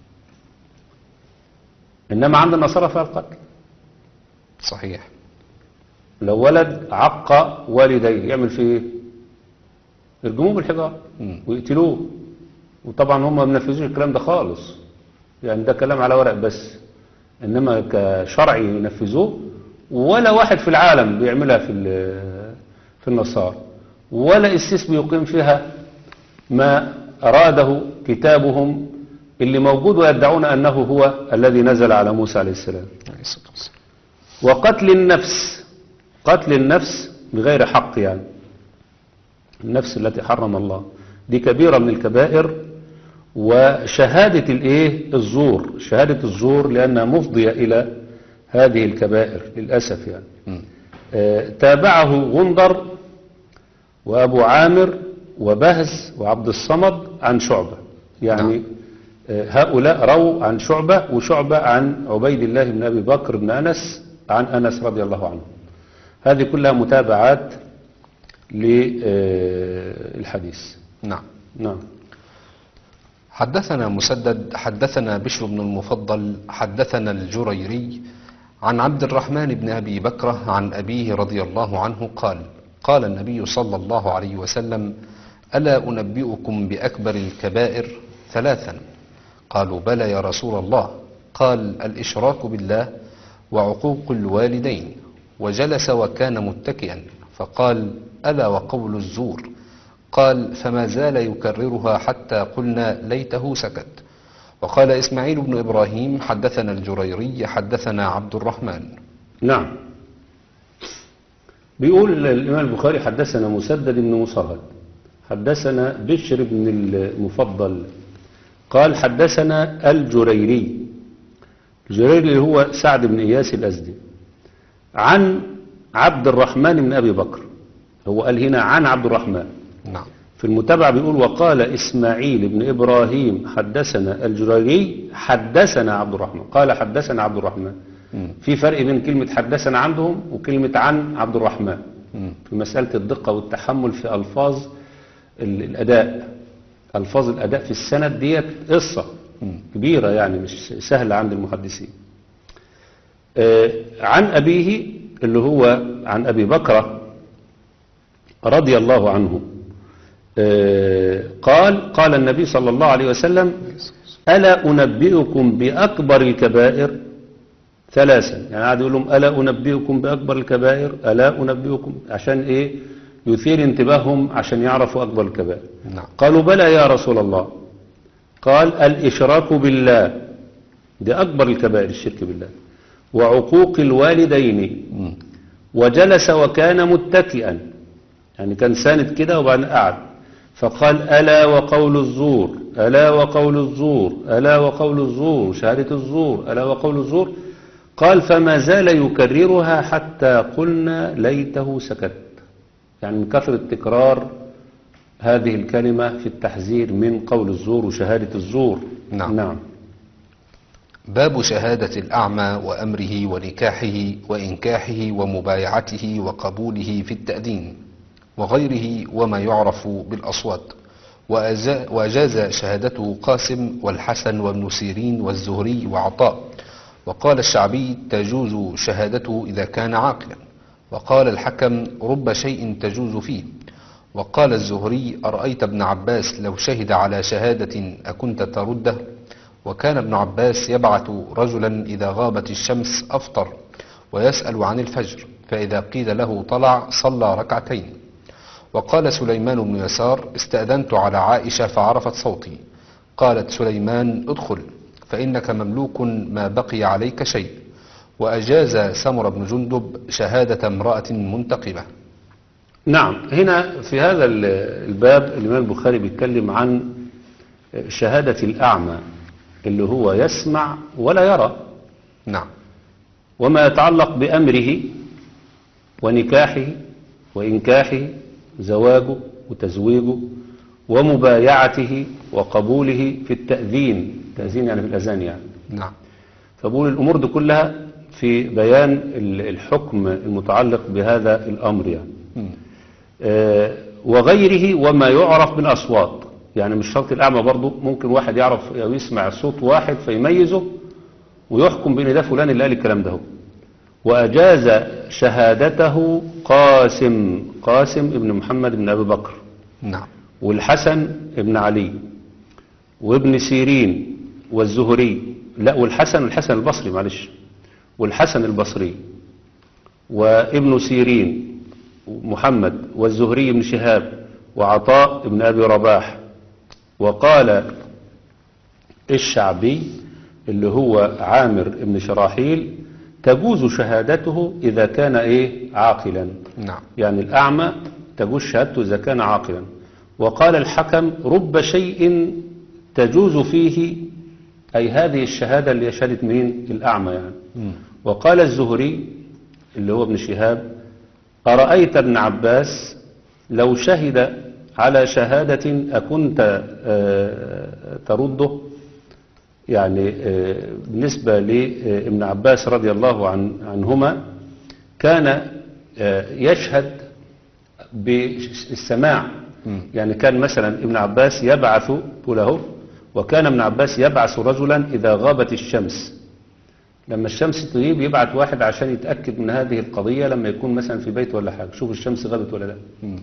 إنما عند النصارى فيها القتل. صحيح. لو ولد عق والديه يعمل فيه ايه؟ يرجموه بالحجارة ويقتلوه. وطبعا هم ما بينفذوش الكلام ده خالص، يعني ده كلام على ورق بس، إنما كشرع ينفذوه. ولا واحد في العالم بيعملها في في النصارى، ولا قسيس بيقيم فيها ما أراده كتابهم اللي موجود ويدعون أنه هو الذي نزل على موسى عليه السلام. وقتل النفس، قتل النفس بغير حق، يعني النفس التي حرم الله دي كبيرة من الكبائر. وشهادة الايه الزور، شهادة الزور لأنها مفضية إلى هذه الكبائر للأسف يعني. آه تابعه غندر وأبو عامر وبهز وعبد الصمد عن شعبة، يعني نعم. آه هؤلاء رووا عن شعبة، وشعبة عن عبيد الله بن أبي بكر بن أنس عن أنس رضي الله عنه. هذه كلها متابعات للحديث. نعم نعم. حدثنا مسدد حدثنا بشر بن المفضل حدثنا الجريري عن عبد الرحمن بن أبي بكرة عن أبيه رضي الله عنه قال قال النبي صلى الله عليه وسلم: ألا أنبئكم بأكبر الكبائر ثلاثا؟ قالوا: بلى يا رسول الله. قال: الإشراك بالله وعقوق الوالدين. وجلس وكان متكئا فقال: ألا وقول الزور. قال: فما زال يكررها حتى قلنا ليته سكت. وقال إسماعيل بن إبراهيم حدثنا الجريري حدثنا عبد الرحمن. نعم. بيقول الإمام البخاري: حدثنا مسدد بن مصرد حدثنا بشر بن المفضل قال حدثنا الجريري. الجريري هو سعد بن إياس الأزدي عن عبد الرحمن بن أبي بكر. هو قال هنا عن عبد الرحمن. نعم. في المتابعة بيقول: وقال إسماعيل بن إبراهيم حدثنا الجريري حدثنا عبد الرحمن. قال حدثنا عبد الرحمن. م. في فرق بين كلمة حدثنا عندهم وكلمة عن عبد الرحمن م. في مسألة الدقة والتحمل في ألفاظ الأداء. ألفاظ الأداء في السند ديت قصة م. كبيرة، يعني مش سهلة عند المحدثين. آه عن أبيه اللي هو عن أبي بكرة رضي الله عنه آه قال قال النبي صلى الله عليه وسلم: ألا أنبئكم بأكبر الكبائر ثلاثا؟ يعني قاعد يقول لهم: ألا أنبئكم بأكبر الكبائر، ألا أنبئكم، عشان إيه؟ يثير انتباههم عشان يعرفوا أكبر الكبائر. نعم. قالوا: بلى يا رسول الله. قال: الإشراك بالله، دي أكبر الكبائر الشرك بالله، وعقوق الوالدين. م. وجلس وكان متكئا، يعني كان ساند كده وبعدين قعد، فقال: ألا وقول الزور، ألا وقول الزور، ألا وقول الزور، شهادة الزور، ألا وقول الزور. قال: فما زال يكررها حتى قلنا ليته سكت، يعني من كثرة تكرار هذه الكلمة في التحذير من قول الزور وشهادة الزور. نعم. نعم. باب شهادة الأعمى وأمره ونكاحه وإنكاحه ومبايعته وقبوله في التأذين وغيره وما يعرف بالأصوات. وأجاز شهادته قاسم والحسن وابن سيرين والزهري وعطاء. وقال الشعبي: تجوز شهادته إذا كان عاقلا. وقال الحكم: رب شيء تجوز فيه. وقال الزهري: أرأيت ابن عباس لو شهد على شهادة أكنت ترده؟ وكان ابن عباس يبعث رجلا إذا غابت الشمس أفطر ويسأل عن الفجر، فإذا قيل له طلع صلى ركعتين. وقال سليمان بن يسار: استأذنت على عائشة فعرفت صوتي، قالت: سليمان ادخل فإنك مملوك ما بقي عليك شيء. وأجاز سمر بن جندب شهادة امرأة منتقبة. نعم. هنا في هذا الباب الإمام البخاري بيتكلم عن شهادة الأعمى اللي هو يسمع ولا يرى. نعم. وما يتعلق بأمره ونكاحه وإنكاحه، زواجه وتزويجه ومبايعته وقبوله في التأذين. التأذين يعني في الأذان يعني. نعم. فبقول الأمور دي كلها في بيان الحكم المتعلق بهذا الأمر يعني. آه وغيره وما يعرف بالأصوات، يعني مش شرط الأعمى برضو، ممكن واحد يعرف أو يسمع صوت واحد فيميزه ويحكم بين ده فلان اللي قال الكلام ده. وأجاز شهادته قاسم قاسم ابن محمد بن أبي بكر. نعم. والحسن ابن علي وابن سيرين والزهري، لا والحسن الحسن البصري معلش والحسن البصري وابن سيرين محمد والزهري بن شهاب وعطاء ابن أبي رباح. وقال الشعبي اللي هو عامر بن شراحيل تجوز شهادته إذا كان إيه عاقلا. نعم. يعني الأعمى تجوز شهادته إذا كان عاقلا. وقال الحكم رب شيء تجوز فيه، أي هذه الشهادة اللي هي شهادة مين؟ الأعمى يعني. مم. وقال الزهري اللي هو ابن شهاب أرأيت ابن عباس لو شهد على شهادة أكنت آه، ترده؟ يعني آه، بالنسبة لابن عباس رضي الله عن عنهما كان آه، يشهد بالسماع. يعني كان مثلا ابن عباس يبعث له، وكان ابن عباس يبعث رجلا إذا غابت الشمس، لما الشمس تغيب يبعث واحد عشان يتأكد من هذه القضية لما يكون مثلا في بيت ولا حاجة، شوف الشمس غابت ولا لا.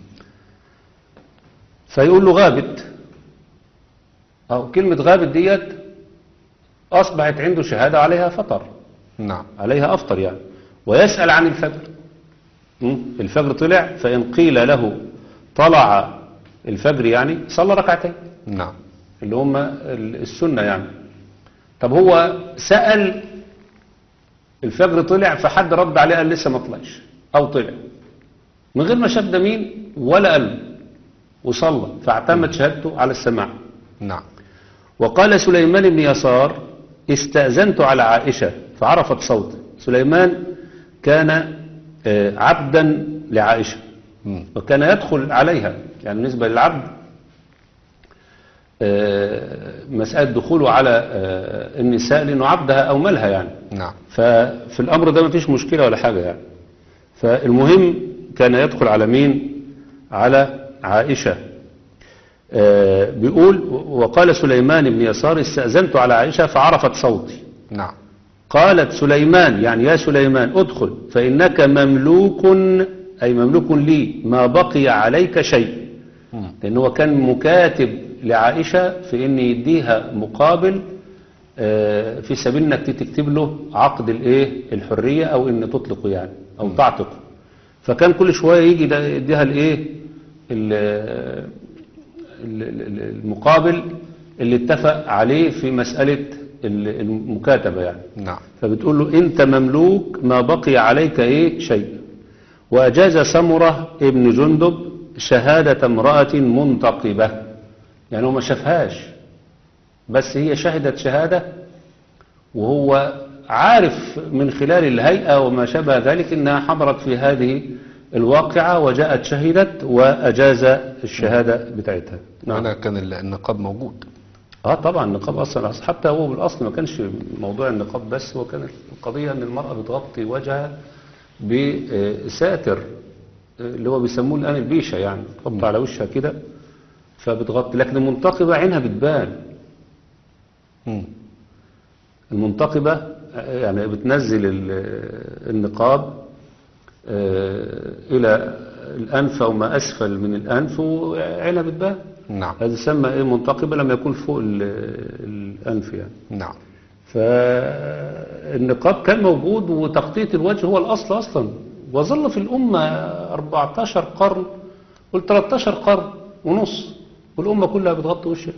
فيقول له غابت، أو كلمة غابت ديت أصبحت عنده شهادة عليها فطر. نعم. عليها أفطر يعني. ويسأل عن الفجر، الفجر طلع، فإن قيل له طلع الفجر يعني صلى ركعتين. نعم. اللي هم السنة يعني. طب هو سأل الفجر طلع، فحد رد عليه قال لسه ما طلعش أو طلع، من غير ما شاف ده مين ولا قال، وصلى، فاعتمد شهادته على السماع. نعم. وقال سليمان بن يسار استأذنت على عائشة فعرفت صوتي. سليمان كان عبدا لعائشة، وكان يدخل عليها، يعني بالنسبة للعبد مسألة دخوله على النساء لأنه عبدها أو ملها يعني. نعم. ففي الأمر ده ما فيش مشكلة ولا حاجة يعني. فالمهم كان يدخل على مين؟ على عائشة. بيقول وقال سليمان بن يسار استأذنت على عائشة فعرفت صوتي. نعم. قالت سليمان يعني يا سليمان ادخل فإنك مملوك، أي مملوك لي ما بقي عليك شيء. لأنه هو كان مكاتب لعائشة في إن يديها مقابل في سبيل إنك تكتب له عقد الإيه الحرية، أو إن تطلقه يعني أو تعتقه. فكان كل شوية يجي يديها الإيه المقابل اللي اتفق عليه في مسألة المكاتبة يعني. نعم. فبتقول له انت مملوك ما بقي عليك ايه شيء. واجاز سمرة ابن جندب شهادة امرأة منتقبة، يعني هو ما شافهاش بس هي شهدت شهادة، وهو عارف من خلال الهيئة وما شابه ذلك انها حضرت في هذه الواقعة وجاءت شهدت وأجاز الشهادة بتاعتها. نعم. هنا كان النقاب موجود. اه طبعا النقاب اصلا، حتى هو بالاصل ما كانش موضوع النقاب بس، هو كان القضية ان المرأة بتغطي وجهها بساتر اللي هو بيسموه الان البيشة، يعني تحط على وشها كده فبتغطي، لكن المنتقبة عينها بتبان. م. المنتقبة يعني بتنزل النقاب إلى الأنف أو ما أسفل من الأنف وعينها بتبان. نعم. هذا يسمى إيه منتقبة لما يكون فوق الأنف يعني. نعم. فالنقاب كان موجود وتغطية الوجه هو الأصل أصلا، وظل في الأمة أربعتاشر قرن قل تلتاشر قرن ونص والأمة كلها بتغطي وشها.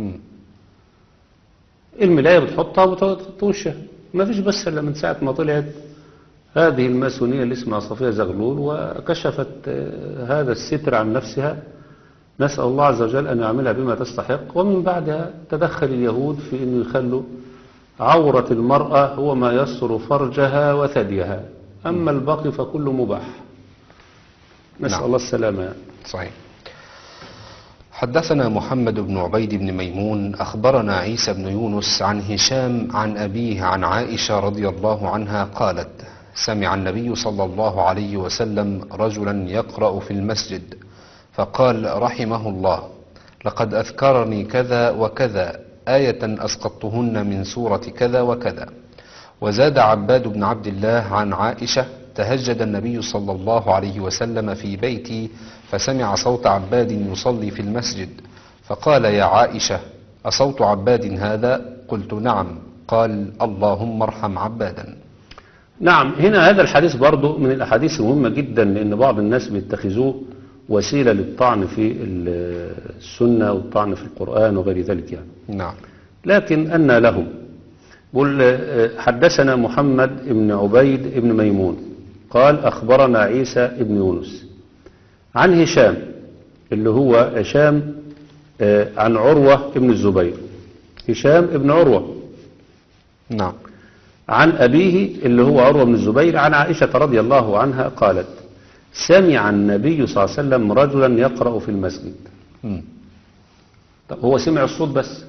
الملاية بتحطها وتغطي وشها، ما فيش بس إلا من ساعة ما طلعت هذه الماسونية اللي اسمها صفية زغلول وكشفت هذا الستر عن نفسها، نسأل الله عز وجل أن يعملها بما تستحق. ومن بعدها تدخل اليهود في أن يخلوا عورة المرأة هو ما يستر فرجها وثديها، أما الباقي فكله مباح. نسأل نعم. الله السلامة يعني. صحيح. حدثنا محمد بن عبيد بن ميمون أخبرنا عيسى بن يونس عن هشام عن أبيه عن عائشة رضي الله عنها قالت سمع النبي صلى الله عليه وسلم رجلا يقرأ في المسجد فقال رحمه الله لقد أذكرني كذا وكذا آية أسقطتهن من سورة كذا وكذا. وزاد عباد بن عبد الله عن عائشة تهجد النبي صلى الله عليه وسلم في بيتي فسمع صوت عباد يصلي في المسجد فقال يا عائشة أصوت عباد هذا؟ قلت نعم. قال اللهم ارحم عبادا. نعم. هنا هذا الحديث برضو من الأحاديث المهمة جدا، لأن بعض الناس بيتخذوه وسيلة للطعن في السنة والطعن في القرآن وغير ذلك يعني. نعم. لكن أن لهم. قل حدثنا محمد بن عبيد بن ميمون قال أخبرنا عيسى بن يونس عن هشام اللي هو هشام عن عروة بن الزبير، هشام بن عروة نعم، عن أبيه اللي هو عروة بن الزبير عن عائشة رضي الله عنها قالت سمع النبي صلى الله عليه وسلم رجلا يقرأ في المسجد. مم. طب هو سمع الصوت بس،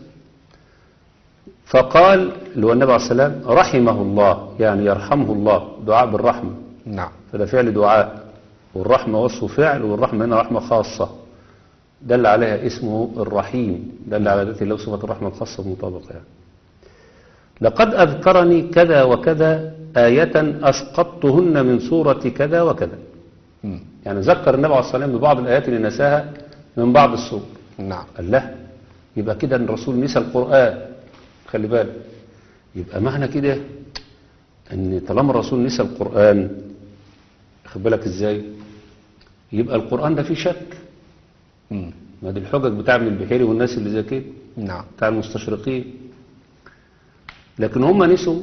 فقال اللي هو النبي عليه السلام رحمه الله، يعني يرحمه الله، دعاء بالرحمة. نعم، فده فعل دعاء، والرحمة وصف فعل، والرحمة هنا رحمة خاصة دل عليها اسمه الرحيم، دل على ذاته لو صفة الرحمة الخاصة المطابقة. يعني لقد أذكرني كذا وكذا آية أسقطتهن من سورة كذا وكذا. مم. يعني ذكر النبي عليه الصلاة والسلام ببعض الآيات اللي نساها من بعض السور. نعم، قال له يبقى كده ان الرسول نسى القرآن، خلي بالك. يبقى معنى كده ان طالما الرسول نسى القرآن، خد بالك ازاي، يبقى القرآن ده فيه شك. مم. ما دي الحجج بتاع ابن البحيري والناس اللي زي كده، نعم، بتاع المستشرقين. لكن هم نسوا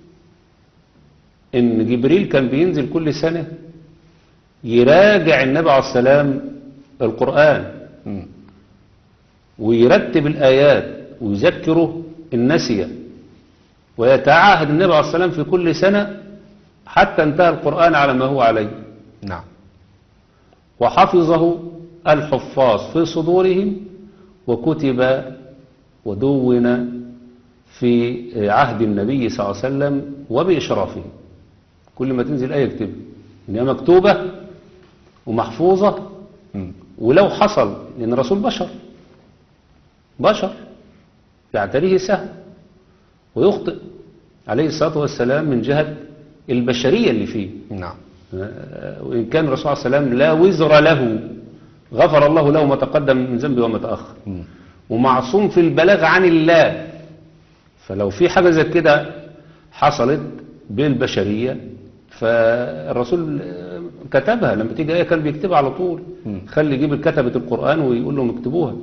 ان جبريل كان بينزل كل سنة يراجع النبي عليه السلام القرآن مم. ويرتب الآيات ويذكره النسية، ويتعاهد النبي عليه السلام في كل سنة حتى انتهى القرآن على ما هو عليه. نعم، وحفظه الحفاظ في صدورهم، وكتب ودون في عهد النبي صلى الله عليه وسلم وبإشرافه. كل ما تنزل آية يكتبها، إنها مكتوبة ومحفوظة. مم. ولو حصل، لأن الرسول بشر بشر يعتريه سهل ويخطئ عليه الصلاة والسلام من جهة البشرية اللي فيه. نعم، وإن كان الرسول عليه السلام لا وزر له، غفر الله له ما تقدم من ذنبه وما تأخر، مم. ومعصوم في البلاغ عن الله. فلو في حاجة زي كده حصلت بالبشرية فالرسول كتبها. لما تيجي آية كان بيكتبها على طول، مم. خلي يجيب كتبة القرآن ويقول لهم اكتبوها.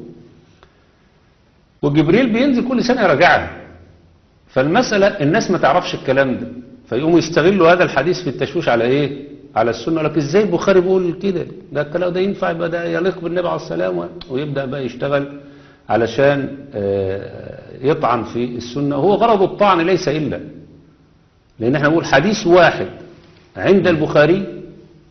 وجبريل بينزل كل سنة يراجعها. فالمسألة الناس ما تعرفش الكلام ده، فيقوموا يستغلوا هذا الحديث في التشويش على ايه؟ على السنة. لك ازاي البخاري بيقول كده؟ ده الكلام ده ينفع، يبقى ده يليق بالنبي عليه السلام، ويبدأ بقى يشتغل علشان يطعن في السنة. هو غرض الطعن ليس إلا لأن احنا نقول حديث واحد عند البخاري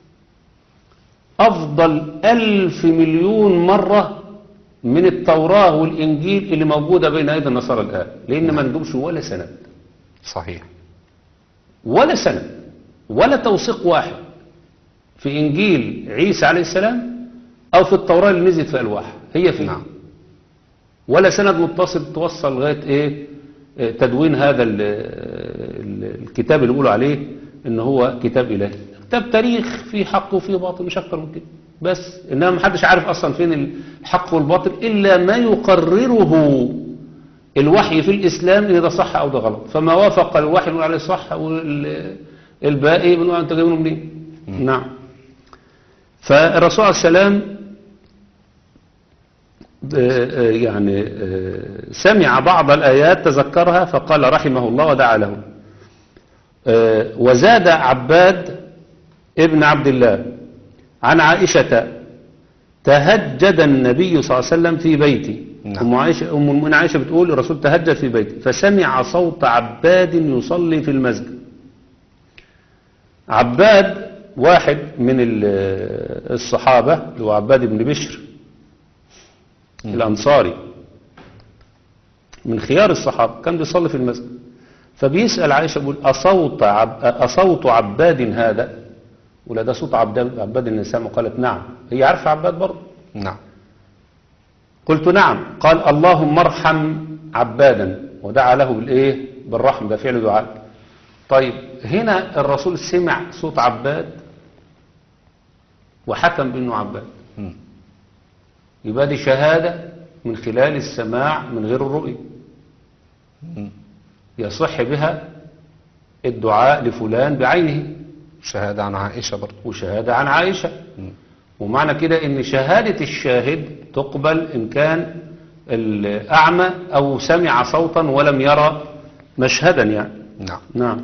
أفضل ألف مليون مرة من التوراة والإنجيل اللي موجودة بين أيدي النصارى الآن، لأن ما ندوبش ولا سند. صحيح، ولا سند ولا توثيق واحد في إنجيل عيسى عليه السلام أو في التوراة اللي نزلت في ألواح، هي فيه. نعم، ولا سند متصل توصل لغاية إيه تدوين هذا ال ال الكتاب اللي بيقولوا عليه إن هو كتاب إلهي. كتاب تاريخ فيه حق وفيه باطل، مش أكتر من كده بس. إنما محدش عارف أصلا فين الحق والباطل إلا ما يقرره الوحي في الإسلام، إن ده صح أو ده غلط. فما وافق الوحي نقول عليه صح، والباقي بنقول أنت جايبينه منين. نعم. فالرسول عليه السلام يعني سمع بعض الآيات تذكرها فقال رحمه الله ودعا له. وزاد عباد ابن عبد الله عن عائشة تهجد النبي صلى الله عليه وسلم في بيتي. نعم. أم عائشة أم من عائشة بتقول الرسول تهجد في بيتي فسمع صوت عباد يصلي في المسجد. عباد واحد من الصحابة اللي هو عباد بن بشر الأنصاري، من خيار الصحابة، كان بيصلي في المسجد. فبيسأل عائشة بيقول أصوت, عب... أصوت عباد هذا؟ ولا ده صوت عباد, عباد النساء؟ قالت نعم. هي عارفة عباد برضه؟ نعم. قلت نعم. قال اللهم ارحم عبادا، ودعا له بالإيه؟ بالرحم، ده فعل دعاء. طيب هنا الرسول سمع صوت عباد وحكم بأنه عباد، مم. يبقى دي شهادة من خلال السماع من غير الرؤية، مم. يصح بها الدعاء لفلان بعينه. شهادة عن عائشة برضه. وشهادة عن عائشة. مم. ومعنى كده ان شهادة الشاهد تقبل ان كان الأعمى أو سمع صوتا ولم يرى مشهدا يعني. نعم. نعم.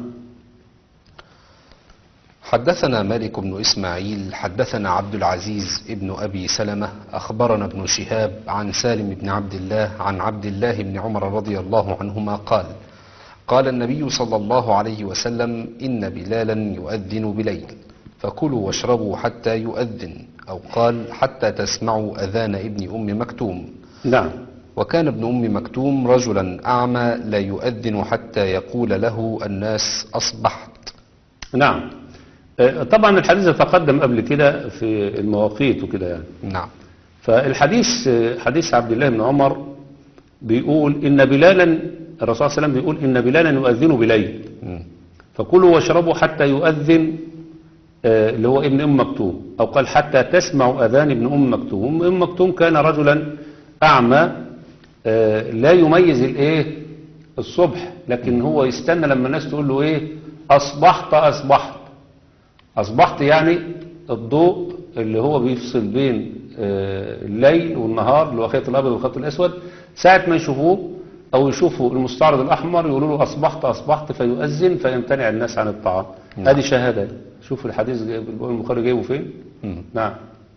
حدثنا مالك بن إسماعيل حدثنا عبد العزيز ابن أبي سلمة أخبرنا ابن شهاب عن سالم بن عبد الله عن عبد الله بن عمر رضي الله عنهما قال قال النبي صلى الله عليه وسلم إن بلالا يؤذن بليل فكلوا واشربوا حتى يؤذن، أو قال حتى تسمعوا أذان ابن أم مكتوم. نعم. وكان ابن أم مكتوم رجلا أعمى لا يؤذن حتى يقول له الناس أصبحت. نعم. طبعا الحديث تقدم قبل كده في المواقيت وكده يعني. نعم. فالحديث حديث عبد الله بن عمر بيقول إن بلالا، الرسول صلى الله عليه وسلم بيقول إن بلالا يؤذن بليل م. فكلوا واشربوا حتى يؤذن اللي هو ابن أم مكتوم، أو قال حتى تسمعوا أذان ابن أم مكتوم. ابن أم مكتوم كان رجلا أعمى لا يميز الايه الصبح، لكن هو يستنى لما الناس تقول له ايه أصبحت أصبحت أصبحت، يعني الضوء اللي هو بيفصل بين الليل والنهار اللي هو خيط الأبيض والخيط الأسود، ساعة ما يشوفوه أو يشوفوا المستعرض الأحمر يقولوا له أصبحت أصبحت فيؤذن فيمتنع الناس عن الطعام. نعم. هذه شهادة. شوف الحديث البخاري جايبه فين. م. نعم.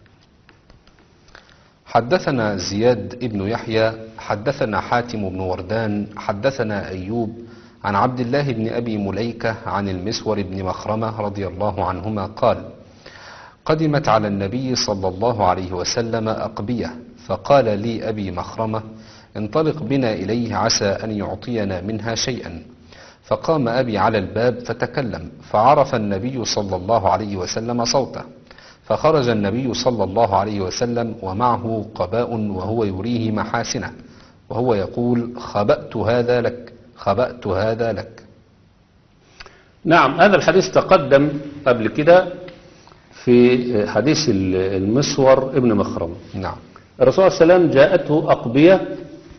حدثنا زياد ابن يحيى حدثنا حاتم بن وردان حدثنا أيوب عن عبد الله بن أبي مليكة عن المسور بن مخرمة رضي الله عنهما قال قدمت على النبي صلى الله عليه وسلم أقبية فقال لي أبي مخرمة انطلق بنا إليه عسى أن يعطينا منها شيئا، فقام أبي على الباب فتكلم فعرف النبي صلى الله عليه وسلم صوته، فخرج النبي صلى الله عليه وسلم ومعه قباء وهو يريه محاسنه وهو يقول خبأت هذا لك خبأت هذا لك. نعم. هذا الحديث تقدم قبل كده في حديث المسور ابن مخرمة. نعم. الرسول صلى الله عليه وسلم جاءته أقبية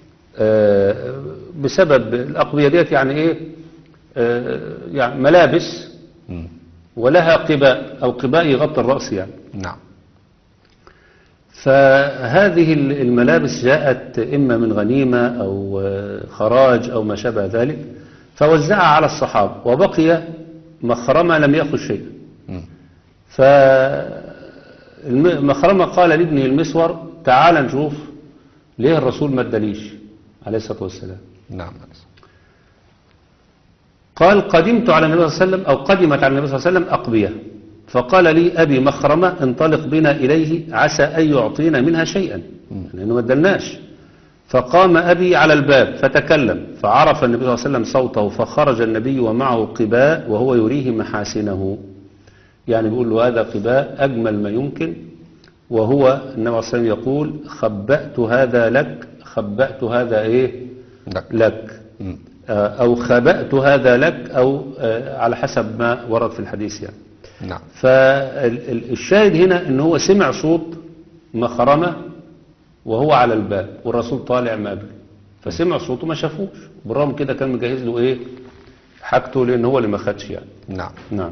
بسبب الأقبية ديت يعني إيه يعني ملابس م. ولها قباء أو قباء يغطي الرأس يعني. نعم. فهذه الملابس جاءت إما من غنيمة أو خراج أو ما شابه ذلك، فوزعها على الصحابة وبقي مخرمة لم يأخذ شيئا. فمخرمة قال لابنه المسور تعال نشوف ليه الرسول ما اداليش عليه الصلاة والسلام. نعم. قال قدمت على النبي صلى الله عليه وسلم أو قدمت على النبي صلى الله عليه وسلم أقبية فقال لي أبي مخرمة انطلق بنا إليه عسى أن يعطينا منها شيئا، لأنه ما ادلناش. فقام أبي على الباب فتكلم فعرف النبي صلى الله عليه وسلم صوته، فخرج النبي ومعه قباء وهو يريه محاسنه، يعني بيقول له هذا قباء أجمل ما يمكن، وهو النبي صلى الله عليه وسلم يقول خبأت هذا لك خبأت هذا إيه لك, لك. م. أو خبأت هذا لك، أو على حسب ما ورد في الحديث يعني. نعم. فالشاهد هنا ان هو سمع صوت مخرمة وهو على الباب والرسول طالع ما قبل، فسمع صوته ما شافوش، بالرغم كده كان مجهز له ايه حاجته لان هو اللي ما خدش يعني. نعم. نعم.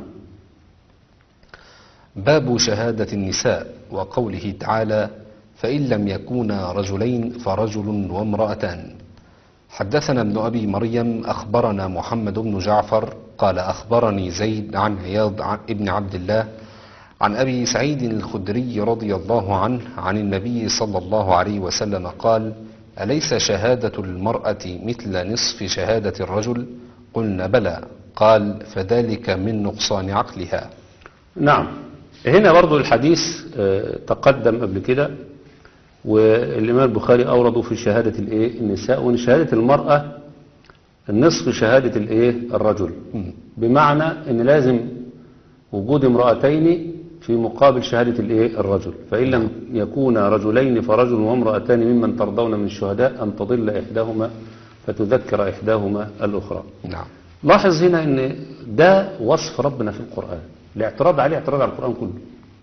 باب شهادة النساء وقوله تعالى فإن لم يكونا رجلين فرجل وامرأتان. حدثنا ابن أبي مريم أخبرنا محمد بن جعفر قال أخبرني زيد عن عياض ابن عبد الله عن أبي سعيد الخدري رضي الله عنه عن النبي صلى الله عليه وسلم قال أليس شهادة المرأة مثل نصف شهادة الرجل؟ قلنا بلى. قال فذلك من نقصان عقلها. نعم. هنا برضو الحديث تقدم قبل كده، والإمام البخاري أورده في شهادة الإيه النساء، وإن شهادة المرأة النصف شهادة الإيه الرجل، بمعنى إن لازم وجود امرأتين في مقابل شهادة الإيه الرجل، فإن لم يكونا رجلين فرجل وامرأتان ممن ترضون من الشهداء أن تضل إحداهما فتذكر إحداهما الأخرى. نعم. لاحظ هنا إن ده وصف ربنا في القرآن، الاعتراض عليه اعتراض على القرآن كله.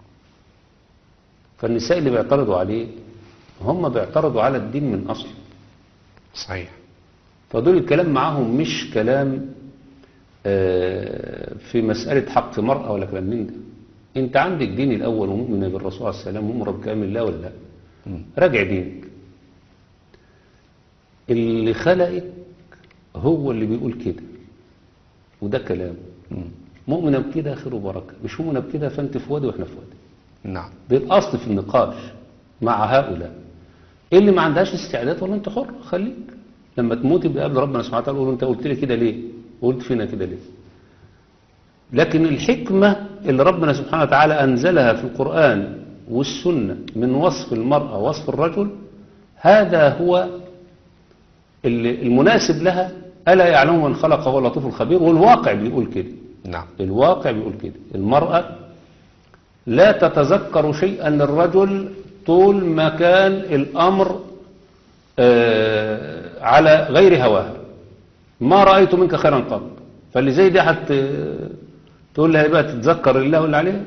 فالنساء اللي بيعترضوا عليه هم بيعترضوا على الدين من أصل. صحيح. فدول الكلام معهم مش كلام في مسألة حق مرأة ولا كلام من ده. انت عندك دين الأول ومؤمن بالرسول عليه السلام ومؤمن بكلام الله ولا لا؟ راجع دينك. اللي خلقك هو اللي بيقول كده، وده كلام. مؤمنة بكده خير وبركة، مش مؤمنة بكده فانت في وادي واحنا في وادي. نعم. ده الأصل في النقاش مع هؤلاء. اللي ما عندهاش استعداد والله انت حر، خليك لما تموت يبقى قبل ربنا سبحانه وتعالى يقول انت قلت لي كده ليه؟ قلت فينا كده ليه؟ لكن الحكمة اللي ربنا سبحانه وتعالى أنزلها في القرآن والسنة من وصف المرأة ووصف الرجل، هذا هو المناسب لها. ألا يعلم من خلق هو اللطيف الخبير، والواقع بيقول كده. نعم. الواقع بيقول كده. المرأة لا تتذكر شيئا للرجل طول ما كان الأمر آه على غير هواها. ما رأيت منك خيرا قط. فاللي زي دي حت تقول لها بقى تتذكر الله واللي عليها.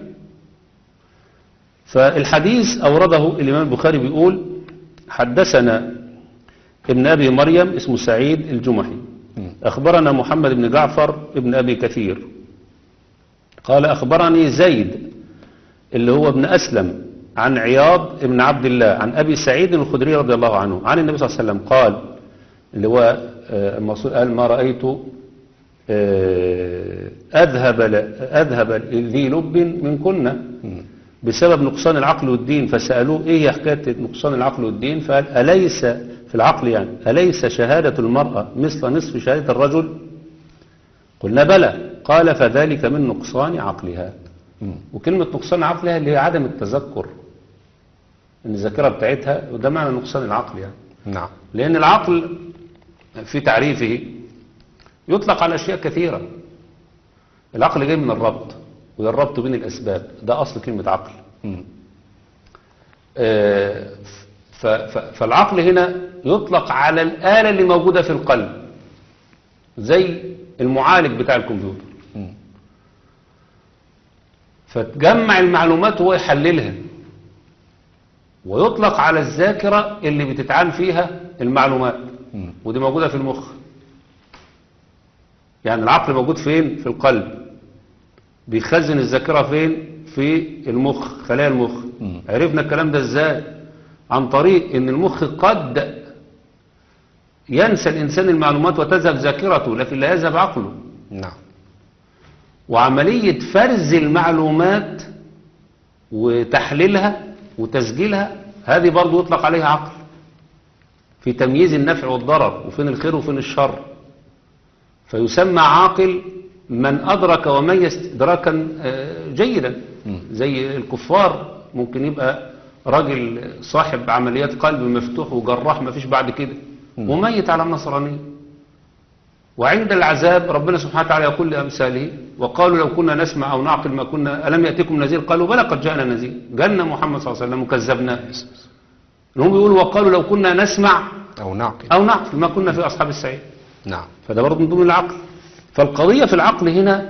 فالحديث أورده الإمام البخاري بيقول حدثنا ابن أبي مريم اسمه سعيد الجمحي، أخبرنا محمد بن جعفر ابن أبي كثير قال أخبرني زيد اللي هو ابن أسلم عن عياض ابن عبد الله عن أبي سعيد الخدري رضي الله عنه عن النبي صلى الله عليه وسلم قال، اللي هو المقصود قال ما رأيت أذهب أذهب ذي لب من كنا بسبب نقصان العقل والدين. فسألوه إيه هي حكاية نقصان العقل والدين؟ فقال أليس في العقل يعني أليس شهادة المرأة مثل نصف شهادة الرجل؟ قلنا بلى. قال فذلك من نقصان عقلها. وكلمة نقصان عقلها اللي هي عدم التذكر، ان الذاكرة بتاعتها، وده معنى نقصان العقل يعني. نعم. لأن العقل في تعريفه يطلق على أشياء كثيرة. العقل جاي من الربط، وده الربط بين الأسباب، ده أصل كلمة عقل. آه ف ف فالعقل هنا يطلق على الآلة اللي موجودة في القلب، زي المعالج بتاع الكمبيوتر. م. فتجمع المعلومات وهو يحللها. ويطلق على الذاكرة اللي بتتعان فيها المعلومات، م. ودي موجودة في المخ. يعني العقل موجود فين؟ في القلب. بيخزن الذاكرة فين؟ في المخ، خلايا المخ. م. عرفنا الكلام ده ازاي؟ عن طريق ان المخ قد ينسى الانسان المعلومات وتذهب ذاكرته، لكن لا يذهب عقله. نعم. وعملية فرز المعلومات وتحليلها وتسجيلها، هذه برضو يطلق عليها عقل، في تمييز النفع والضرر وفين الخير وفين الشر. فيسمى عاقل من أدرك وميز إدراكا جيدا. زي الكفار ممكن يبقى راجل صاحب عمليات قلب مفتوح وجراح ما فيش بعد كده، وميت على النصرانية. وعند العذاب ربنا سبحانه وتعالى يقول لأمثاله وقالوا لو كنا نسمع أو نعقل ما كنا ألم يأتكم نذير؟ قالوا بلى قد جاءنا نذير. جاءنا محمد صلى الله عليه وسلم وكذبناه. هم بيقولوا وقالوا لو كنا نسمع أو نعقل أو نعقل ما كنا في أصحاب السعير. نعم. فده برضه من ضمن العقل. فالقضية في العقل هنا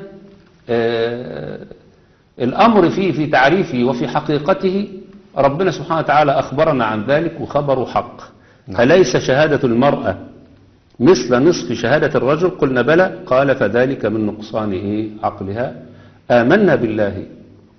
آه الأمر فيه في تعريفه وفي حقيقته ربنا سبحانه وتعالى أخبرنا عن ذلك وخبره حق. نعم. أليس شهادة المرأة مثل نصف شهادة الرجل؟ قلنا بلى. قال فذلك من نقصان إيه؟ عقلها. آمنا بالله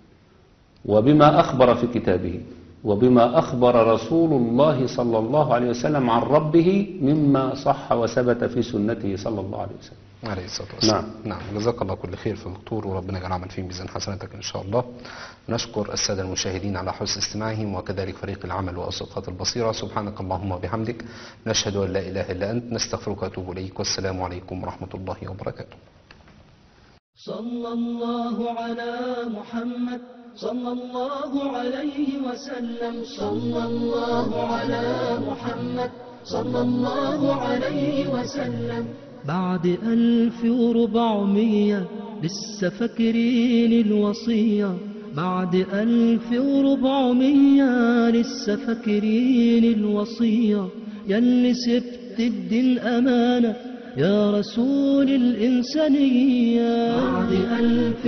وبما أخبر في كتابه وبما أخبر رسول الله صلى الله عليه وسلم عن ربه مما صح وثبت في سنته صلى الله عليه وسلم عليه الصلاة والسلام. نعم. نعم. جزاك الله كل خير في الدكتور، وربنا يجعل عمل في ميزان حسناتك إن شاء الله. نشكر السادة المشاهدين على حسن استماعهم، وكذلك فريق العمل وأسقاط البصيرة. سبحانك اللهم وبحمدك، نشهد أن لا إله إلا أنت، نستغفرك ونتوب إليك، والسلام عليكم ورحمة الله وبركاته. صلى الله على محمد صلى الله عليه وسلم. صلى الله على محمد صلى الله عليه وسلم. بعد ألف وربعمية لسه فاكرين الوصية. بعد ألف وربعمية لسه فاكرين الوصية. ياللي سبت الدين أمانة يا رسول الإنسانية. بعد ألف